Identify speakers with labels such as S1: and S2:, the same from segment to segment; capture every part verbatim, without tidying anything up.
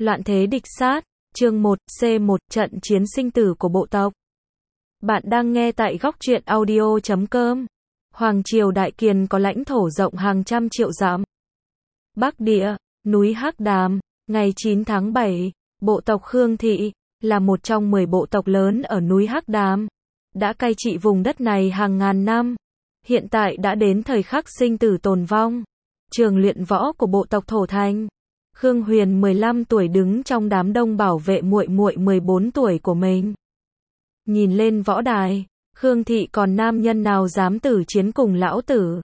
S1: Loạn thế địch sát, chương một, C một, trận chiến sinh tử của bộ tộc. Bạn đang nghe tại góc truyện audio chấm com. Hoàng triều Đại Kiền có lãnh thổ rộng hàng trăm triệu dặm. Bắc Địa, núi Hắc Đàm, ngày chín tháng bảy, bộ tộc Khương Thị, là một trong mười bộ tộc lớn ở núi Hắc Đàm, đã cai trị vùng đất này hàng ngàn năm. Hiện tại đã đến thời khắc sinh tử tồn vong. Trường luyện võ của bộ tộc Thổ Thành. Khương Huyền mười lăm tuổi đứng trong đám đông bảo vệ muội muội mười bốn tuổi của mình. Nhìn lên võ đài, Khương Thị còn nam nhân nào dám tử chiến cùng lão tử.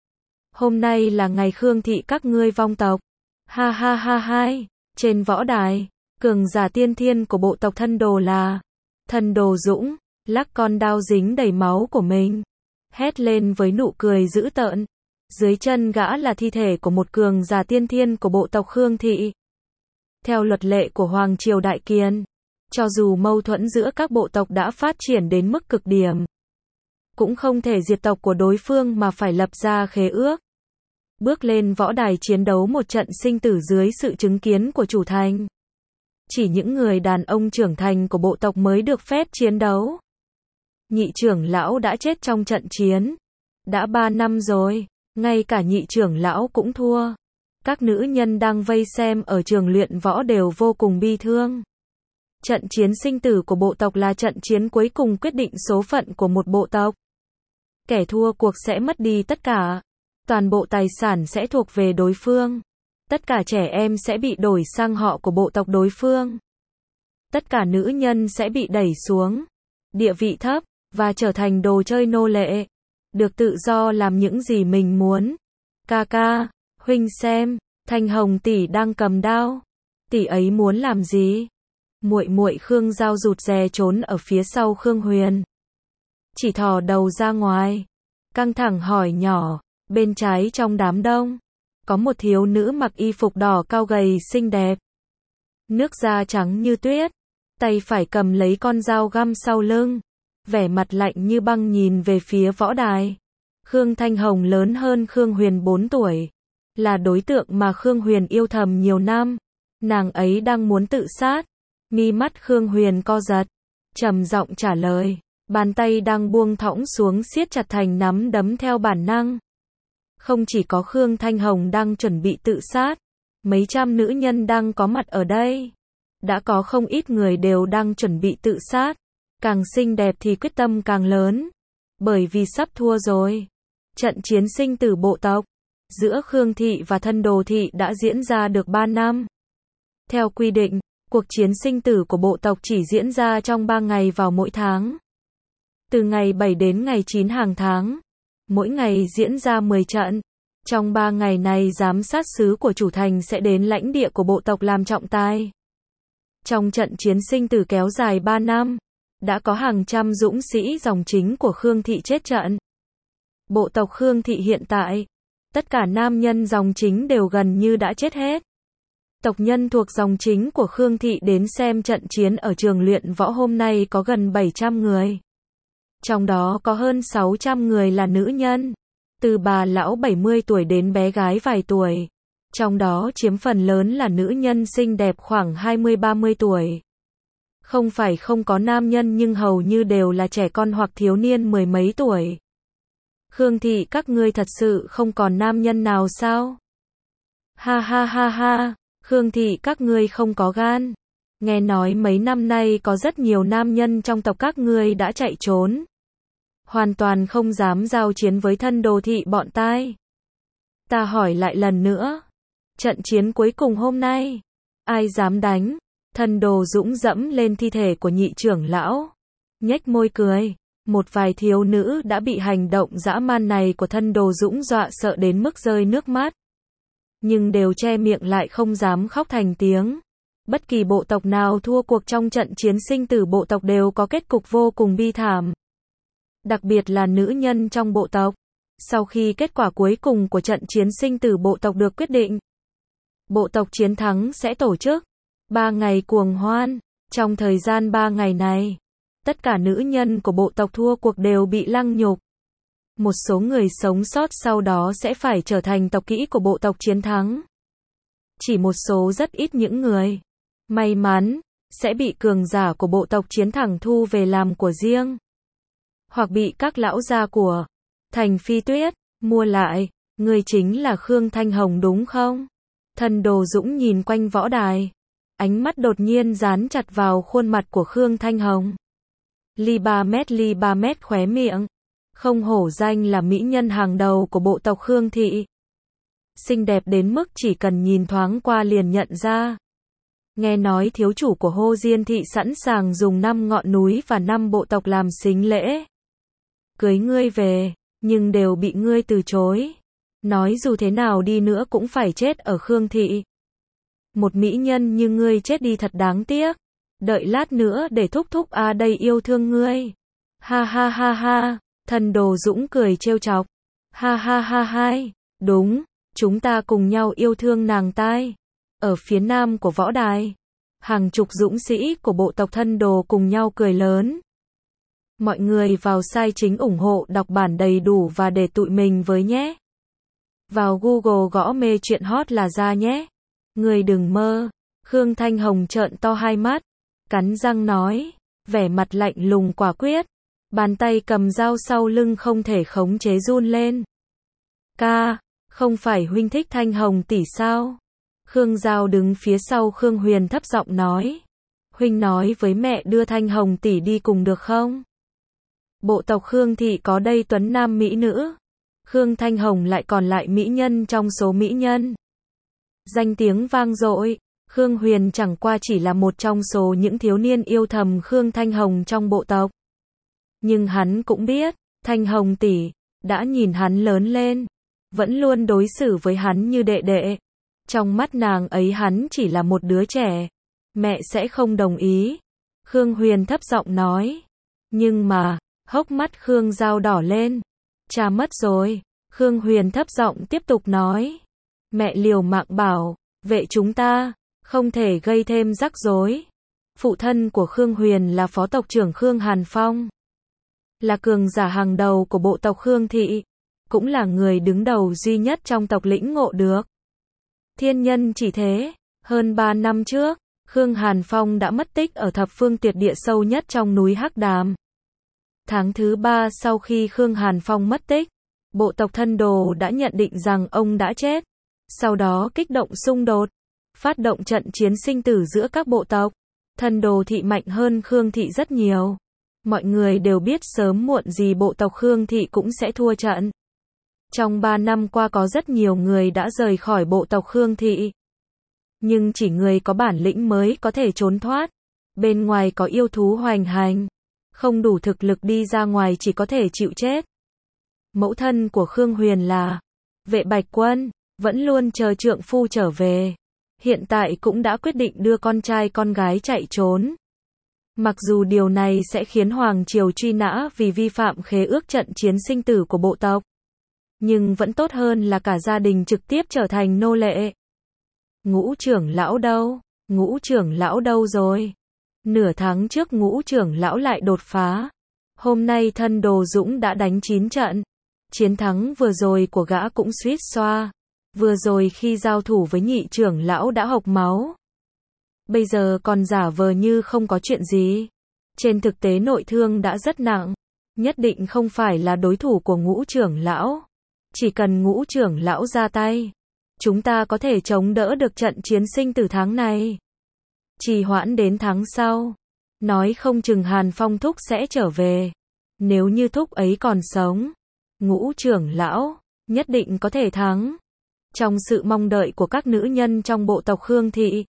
S1: Hôm nay là ngày Khương Thị các ngươi vong tộc. Ha ha ha hai. Trên võ đài, cường giả tiên thiên của bộ tộc Thân Đồ là Thân Đồ Dũng, lắc con đao dính đầy máu của mình, hét lên với nụ cười dữ tợn. Dưới chân gã là thi thể của một cường giả tiên thiên của bộ tộc Khương Thị. Theo luật lệ của Hoàng triều Đại Kiền, cho dù mâu thuẫn giữa các bộ tộc đã phát triển đến mức cực điểm, cũng không thể diệt tộc của đối phương mà phải lập ra khế ước. Bước lên võ đài chiến đấu một trận sinh tử dưới sự chứng kiến của chủ thành. Chỉ những người đàn ông trưởng thành của bộ tộc mới được phép chiến đấu. Nhị trưởng lão đã chết trong trận chiến. Đã ba năm rồi, ngay cả nhị trưởng lão cũng thua. Các nữ nhân đang vây xem ở trường luyện võ đều vô cùng bi thương. Trận chiến sinh tử của bộ tộc là trận chiến cuối cùng quyết định số phận của một bộ tộc. Kẻ thua cuộc sẽ mất đi tất cả. Toàn bộ tài sản sẽ thuộc về đối phương. Tất cả trẻ em sẽ bị đổi sang họ của bộ tộc đối phương. Tất cả nữ nhân sẽ bị đẩy xuống địa vị thấp và trở thành đồ chơi nô lệ, được tự do làm những gì mình muốn. Ca ca, huynh xem, Thanh Hồng tỷ đang cầm đao. Tỷ ấy muốn làm gì? Muội muội Khương Giao rụt rè trốn ở phía sau Khương Huyền, chỉ thò đầu ra ngoài, căng thẳng hỏi nhỏ. Bên trái trong đám đông, có một thiếu nữ mặc y phục đỏ cao gầy xinh đẹp. Nước da trắng như tuyết, tay phải cầm lấy con dao găm sau lưng, vẻ mặt lạnh như băng nhìn về phía võ đài. Khương Thanh Hồng lớn hơn Khương Huyền bốn tuổi, là đối tượng mà Khương Huyền yêu thầm nhiều năm. Nàng ấy đang muốn tự sát. Mi mắt Khương Huyền co giật, trầm giọng trả lời, bàn tay đang buông thõng xuống siết chặt thành nắm đấm theo bản năng. Không chỉ có Khương Thanh Hồng đang chuẩn bị tự sát, mấy trăm nữ nhân đang có mặt ở đây. Đã có không ít người đều đang chuẩn bị tự sát. Càng xinh đẹp thì quyết tâm càng lớn. Bởi vì sắp thua rồi. Trận chiến sinh tử bộ tộc giữa Khương Thị và Thân Đồ Thị đã diễn ra được ba năm. Theo quy định, cuộc chiến sinh tử của bộ tộc chỉ diễn ra trong ba ngày vào mỗi tháng. Từ ngày bảy đến ngày chín hàng tháng. Mỗi ngày diễn ra mười trận. Trong ba ngày này giám sát sứ của chủ thành sẽ đến lãnh địa của bộ tộc làm trọng tài. Trong trận chiến sinh tử kéo dài ba năm, đã có hàng trăm dũng sĩ dòng chính của Khương Thị chết trận. Bộ tộc Khương Thị hiện tại, tất cả nam nhân dòng chính đều gần như đã chết hết. Tộc nhân thuộc dòng chính của Khương Thị đến xem trận chiến ở trường luyện võ hôm nay có gần bảy trăm người. Trong đó có hơn sáu trăm người là nữ nhân, từ bà lão bảy mươi tuổi đến bé gái vài tuổi. Trong đó chiếm phần lớn là nữ nhân xinh đẹp khoảng hai mươi ba mươi tuổi. Không phải không có nam nhân nhưng hầu như đều là trẻ con hoặc thiếu niên mười mấy tuổi. Khương Thị các ngươi thật sự không còn nam nhân nào sao? Ha ha ha ha, Khương Thị các ngươi không có gan. Nghe nói mấy năm nay có rất nhiều nam nhân trong tộc các ngươi đã chạy trốn. Hoàn toàn không dám giao chiến với Thân Đồ Thị bọn tai. Ta hỏi lại lần nữa. Trận chiến cuối cùng hôm nay, ai dám đánh? Thân Đồ Dũng dẫm lên thi thể của nhị trưởng lão, nhếch môi cười. Một vài thiếu nữ đã bị hành động dã man này của Thân Đồ Dũng dọa sợ đến mức rơi nước mắt. Nhưng đều che miệng lại không dám khóc thành tiếng. Bất kỳ bộ tộc nào thua cuộc trong trận chiến sinh tử bộ tộc đều có kết cục vô cùng bi thảm. Đặc biệt là nữ nhân trong bộ tộc. Sau khi kết quả cuối cùng của trận chiến sinh tử bộ tộc được quyết định, bộ tộc chiến thắng sẽ tổ chức ba ngày cuồng hoan. Trong thời gian ba ngày này, tất cả nữ nhân của bộ tộc thua cuộc đều bị lăng nhục. Một số người sống sót sau đó sẽ phải trở thành tộc kỹ của bộ tộc chiến thắng. Chỉ một số rất ít những người may mắn, sẽ bị cường giả của bộ tộc Chiến Thẳng thu về làm của riêng. Hoặc bị các lão gia của Thành Phi Tuyết mua lại. Ngươi chính là Khương Thanh Hồng đúng không? Thần Đồ Dũng nhìn quanh võ đài. Ánh mắt đột nhiên dán chặt vào khuôn mặt của Khương Thanh Hồng. Ly ba mét ly ba mét khóe miệng. Không hổ danh là mỹ nhân hàng đầu của bộ tộc Khương Thị. Xinh đẹp đến mức chỉ cần nhìn thoáng qua liền nhận ra. Nghe nói thiếu chủ của Hô Diên Thị sẵn sàng dùng năm ngọn núi và năm bộ tộc làm sính lễ. Cưới ngươi về, nhưng đều bị ngươi từ chối. Nói dù thế nào đi nữa cũng phải chết ở Khương Thị. Một mỹ nhân như ngươi chết đi thật đáng tiếc. Đợi lát nữa để thúc thúc a đây yêu thương ngươi. Ha ha ha ha, Thần Đồ Dũng cười trêu chọc. Ha ha ha hai, đúng, chúng ta cùng nhau yêu thương nàng tai. Ở phía nam của võ đài, hàng chục dũng sĩ của bộ tộc Thân Đồ cùng nhau cười lớn. Mọi người vào sai chính ủng hộ đọc bản đầy đủ và để tụi mình với nhé. Vào Google gõ mê chuyện hot là ra nhé. Người đừng mơ. Khương Thanh Hồng trợn to hai mắt, cắn răng nói, vẻ mặt lạnh lùng quả quyết. Bàn tay cầm dao sau lưng không thể khống chế run lên. Ca, không phải huynh thích Thanh Hồng tỷ sao? Khương Giao đứng phía sau Khương Huyền thấp giọng nói. Huynh nói với mẹ đưa Thanh Hồng tỷ đi cùng được không? Bộ tộc Khương Thị có đây tuấn nam mỹ nữ. Khương Thanh Hồng lại còn lại mỹ nhân trong số mỹ nhân. Danh tiếng vang dội, Khương Huyền chẳng qua chỉ là một trong số những thiếu niên yêu thầm Khương Thanh Hồng trong bộ tộc. Nhưng hắn cũng biết, Thanh Hồng tỷ đã nhìn hắn lớn lên, vẫn luôn đối xử với hắn như đệ đệ. Trong mắt nàng ấy hắn chỉ là một đứa trẻ. Mẹ sẽ không đồng ý. Khương Huyền thấp giọng nói. Nhưng mà, hốc mắt Khương Giao đỏ lên. Cha mất rồi. Khương Huyền thấp giọng tiếp tục nói. Mẹ liều mạng bảo, vệ chúng ta, không thể gây thêm rắc rối. Phụ thân của Khương Huyền là phó tộc trưởng Khương Hàn Phong. Là cường giả hàng đầu của bộ tộc Khương Thị. Cũng là người đứng đầu duy nhất trong tộc lĩnh ngộ được. Thiên nhân chỉ thế, hơn ba năm trước, Khương Hàn Phong đã mất tích ở thập phương tuyệt địa sâu nhất trong núi Hắc Đàm. Tháng thứ ba sau khi Khương Hàn Phong mất tích, bộ tộc Thân Đồ đã nhận định rằng ông đã chết. Sau đó kích động xung đột, phát động trận chiến sinh tử giữa các bộ tộc. Thân Đồ Thị mạnh hơn Khương Thị rất nhiều. Mọi người đều biết sớm muộn gì bộ tộc Khương Thị cũng sẽ thua trận. Trong ba năm qua có rất nhiều người đã rời khỏi bộ tộc Khương Thị. Nhưng chỉ người có bản lĩnh mới có thể trốn thoát. Bên ngoài có yêu thú hoành hành. Không đủ thực lực đi ra ngoài chỉ có thể chịu chết. Mẫu thân của Khương Huyền là Vệ Bạch Quân, vẫn luôn chờ trượng phu trở về. Hiện tại cũng đã quyết định đưa con trai con gái chạy trốn. Mặc dù điều này sẽ khiến Hoàng Triều truy nã vì vi phạm khế ước trận chiến sinh tử của bộ tộc. Nhưng vẫn tốt hơn là cả gia đình trực tiếp trở thành nô lệ. Ngũ trưởng lão đâu? Ngũ trưởng lão đâu rồi? Nửa tháng trước ngũ trưởng lão lại đột phá. Hôm nay Thân Đồ Dũng đã đánh chín trận. Chiến thắng vừa rồi của gã cũng suýt xoa. Vừa rồi khi giao thủ với nhị trưởng lão đã hộc máu. Bây giờ còn giả vờ như không có chuyện gì. Trên thực tế nội thương đã rất nặng. Nhất định không phải là đối thủ của ngũ trưởng lão. Chỉ cần ngũ trưởng lão ra tay, chúng ta có thể chống đỡ được trận chiến sinh tử tháng này. Trì hoãn đến tháng sau. Nói không chừng Hàn Phong thúc sẽ trở về. Nếu như thúc ấy còn sống, ngũ trưởng lão nhất định có thể thắng. Trong sự mong đợi của các nữ nhân trong bộ tộc Khương Thị,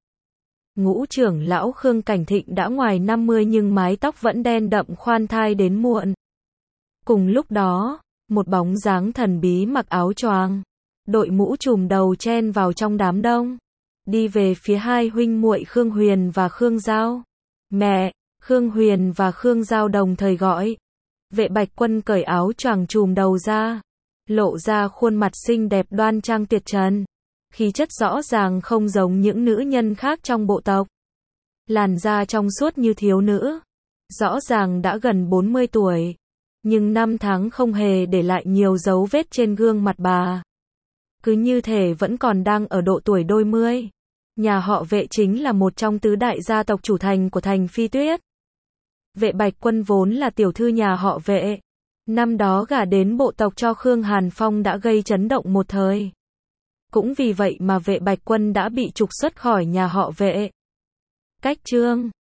S1: ngũ trưởng lão Khương Cảnh Thịnh đã ngoài năm mươi nhưng mái tóc vẫn đen đậm khoan thai đến muộn. Cùng lúc đó, một bóng dáng thần bí mặc áo choàng, đội mũ trùm đầu chen vào trong đám đông, đi về phía hai huynh muội Khương Huyền và Khương Giao. Mẹ, Khương Huyền và Khương Giao đồng thời gọi. Vệ Bạch Quân cởi áo choàng trùm đầu ra, lộ ra khuôn mặt xinh đẹp đoan trang tuyệt trần. Khí chất rõ ràng không giống những nữ nhân khác trong bộ tộc. Làn da trong suốt như thiếu nữ, rõ ràng đã gần bốn mươi tuổi. Nhưng năm tháng không hề để lại nhiều dấu vết trên gương mặt bà. Cứ như thể vẫn còn đang ở độ tuổi đôi mươi. Nhà họ Vệ chính là một trong tứ đại gia tộc chủ thành của thành Phi Tuyết. Vệ Bạch Quân vốn là tiểu thư nhà họ Vệ. Năm đó gả đến bộ tộc cho Khương Hàn Phong đã gây chấn động một thời. Cũng vì vậy mà Vệ Bạch Quân đã bị trục xuất khỏi nhà họ Vệ. Cách chương